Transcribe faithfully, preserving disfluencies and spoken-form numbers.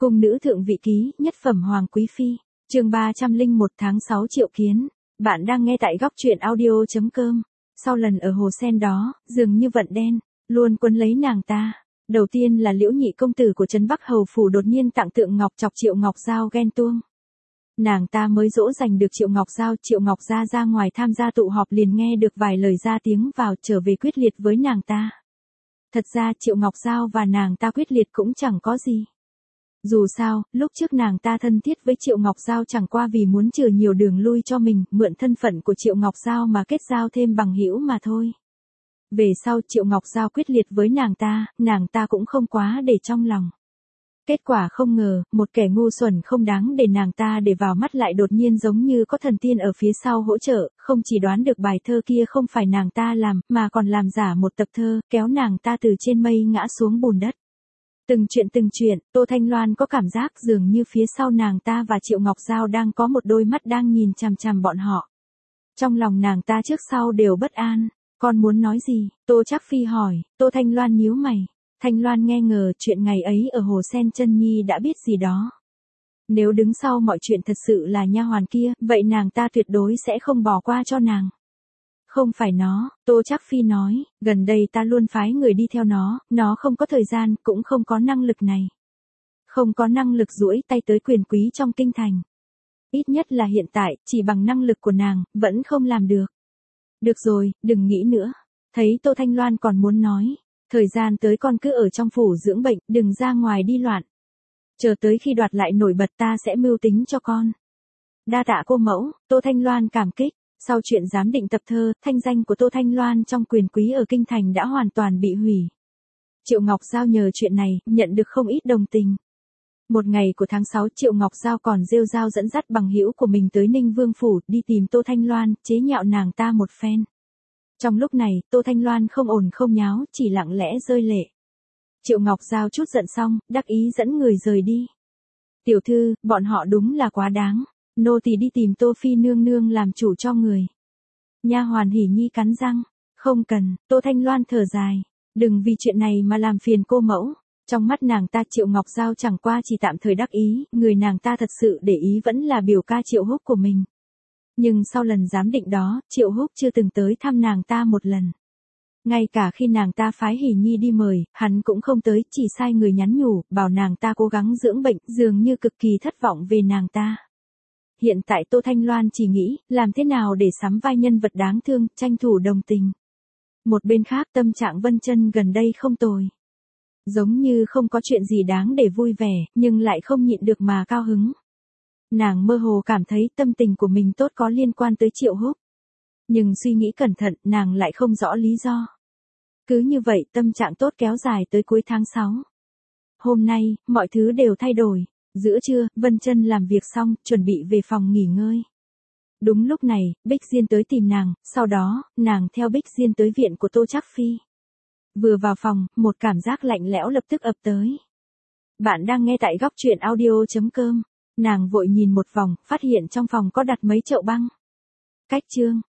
Cung nữ thượng vị ký, nhất phẩm hoàng quý phi, chương ba trăm linh một tháng sáu Triệu Kiến. Bạn đang nghe tại góc truyện audio.com. Sau lần ở hồ sen đó, dường như vận đen, luôn quấn lấy nàng ta. Đầu tiên là Liễu nhị công tử của Trấn Bắc Hầu Phủ đột nhiên tặng tượng ngọc chọc Triệu Ngọc Giao ghen tuông. Nàng ta mới dỗ dành được Triệu Ngọc Giao, Triệu Ngọc Gia ra ngoài tham gia tụ họp liền nghe được vài lời ra tiếng vào trở về quyết liệt với nàng ta. Thật ra Triệu Ngọc Giao và nàng ta quyết liệt cũng chẳng có gì. Dù sao, lúc trước nàng ta thân thiết với Triệu Ngọc Giao chẳng qua vì muốn chừa nhiều đường lui cho mình, mượn thân phận của Triệu Ngọc Giao mà kết giao thêm bằng hữu mà thôi. Về sau Triệu Ngọc Giao quyết liệt với nàng ta, nàng ta cũng không quá để trong lòng. Kết quả không ngờ, một kẻ ngu xuẩn không đáng để nàng ta để vào mắt lại đột nhiên giống như có thần tiên ở phía sau hỗ trợ, không chỉ đoán được bài thơ kia không phải nàng ta làm, mà còn làm giả một tập thơ, kéo nàng ta từ trên mây ngã xuống bùn đất. Từng chuyện từng chuyện, Tô Thanh Loan có cảm giác dường như phía sau nàng ta và Triệu Ngọc Giao đang có một đôi mắt đang nhìn chằm chằm bọn họ. Trong lòng nàng ta trước sau đều bất an. Con muốn nói gì? Tô Trác Phi hỏi. Tô Thanh Loan nhíu mày. Thanh Loan nghe ngờ chuyện ngày ấy ở hồ sen chân nhi đã biết gì đó. Nếu đứng sau mọi chuyện thật sự là nha hoàn kia, vậy nàng ta tuyệt đối sẽ không bỏ qua cho nàng. Không phải nó, Tô Trác Phi nói, gần đây ta luôn phái người đi theo nó, nó không có thời gian, cũng không có năng lực này. Không có năng lực duỗi tay tới quyền quý trong kinh thành. Ít nhất là hiện tại, chỉ bằng năng lực của nàng, vẫn không làm được. Được rồi, đừng nghĩ nữa. Thấy Tô Thanh Loan còn muốn nói, thời gian tới con cứ ở trong phủ dưỡng bệnh, đừng ra ngoài đi loạn. Chờ tới khi đoạt lại nổi bật ta sẽ mưu tính cho con. Đa tạ cô mẫu, Tô Thanh Loan cảm kích. Sau chuyện giám định tập thơ, thanh danh của Tô Thanh Loan trong quyền quý ở kinh thành đã hoàn toàn bị hủy. Triệu Ngọc Giao nhờ chuyện này, nhận được không ít đồng tình. Một ngày của tháng sáu, Triệu Ngọc Giao còn rêu rao dẫn dắt bằng hữu của mình tới Ninh Vương Phủ, đi tìm Tô Thanh Loan, chế nhạo nàng ta một phen. Trong lúc này, Tô Thanh Loan không ồn không nháo, chỉ lặng lẽ rơi lệ. Triệu Ngọc Giao chút giận xong, đắc ý dẫn người rời đi. Tiểu thư, bọn họ đúng là quá đáng. Nô tỳ đi tìm Tô Phi nương nương làm chủ cho người. Nha hoàn Hỉ Nhi cắn răng. Không cần, Tô Thanh Loan thở dài. Đừng vì chuyện này mà làm phiền cô mẫu. Trong mắt nàng ta Triệu Ngọc Giao chẳng qua chỉ tạm thời đắc ý, người nàng ta thật sự để ý vẫn là biểu ca Triệu Húc của mình. Nhưng sau lần giám định đó, Triệu Húc chưa từng tới thăm nàng ta một lần. Ngay cả khi nàng ta phái Hỉ Nhi đi mời, hắn cũng không tới, chỉ sai người nhắn nhủ, bảo nàng ta cố gắng dưỡng bệnh, dường như cực kỳ thất vọng về nàng ta. Hiện tại Tô Thanh Loan chỉ nghĩ, làm thế nào để sắm vai nhân vật đáng thương, tranh thủ đồng tình. Một bên khác tâm trạng Vân Chân gần đây không tồi. Giống như không có chuyện gì đáng để vui vẻ, nhưng lại không nhịn được mà cao hứng. Nàng mơ hồ cảm thấy tâm tình của mình tốt có liên quan tới Triệu Húc. Nhưng suy nghĩ cẩn thận, nàng lại không rõ lý do. Cứ như vậy tâm trạng tốt kéo dài tới cuối tháng sáu. Hôm nay, mọi thứ đều thay đổi. Giữa trưa, Vân Chân làm việc xong, chuẩn bị về phòng nghỉ ngơi. Đúng lúc này, Bích Diên tới tìm nàng, sau đó, nàng theo Bích Diên tới viện của Tô Trác Phi. Vừa vào phòng, một cảm giác lạnh lẽo lập tức ập tới. Bạn đang nghe tại góc truyện audio.com. Nàng vội nhìn một vòng, phát hiện trong phòng có đặt mấy chậu băng. Cách chương.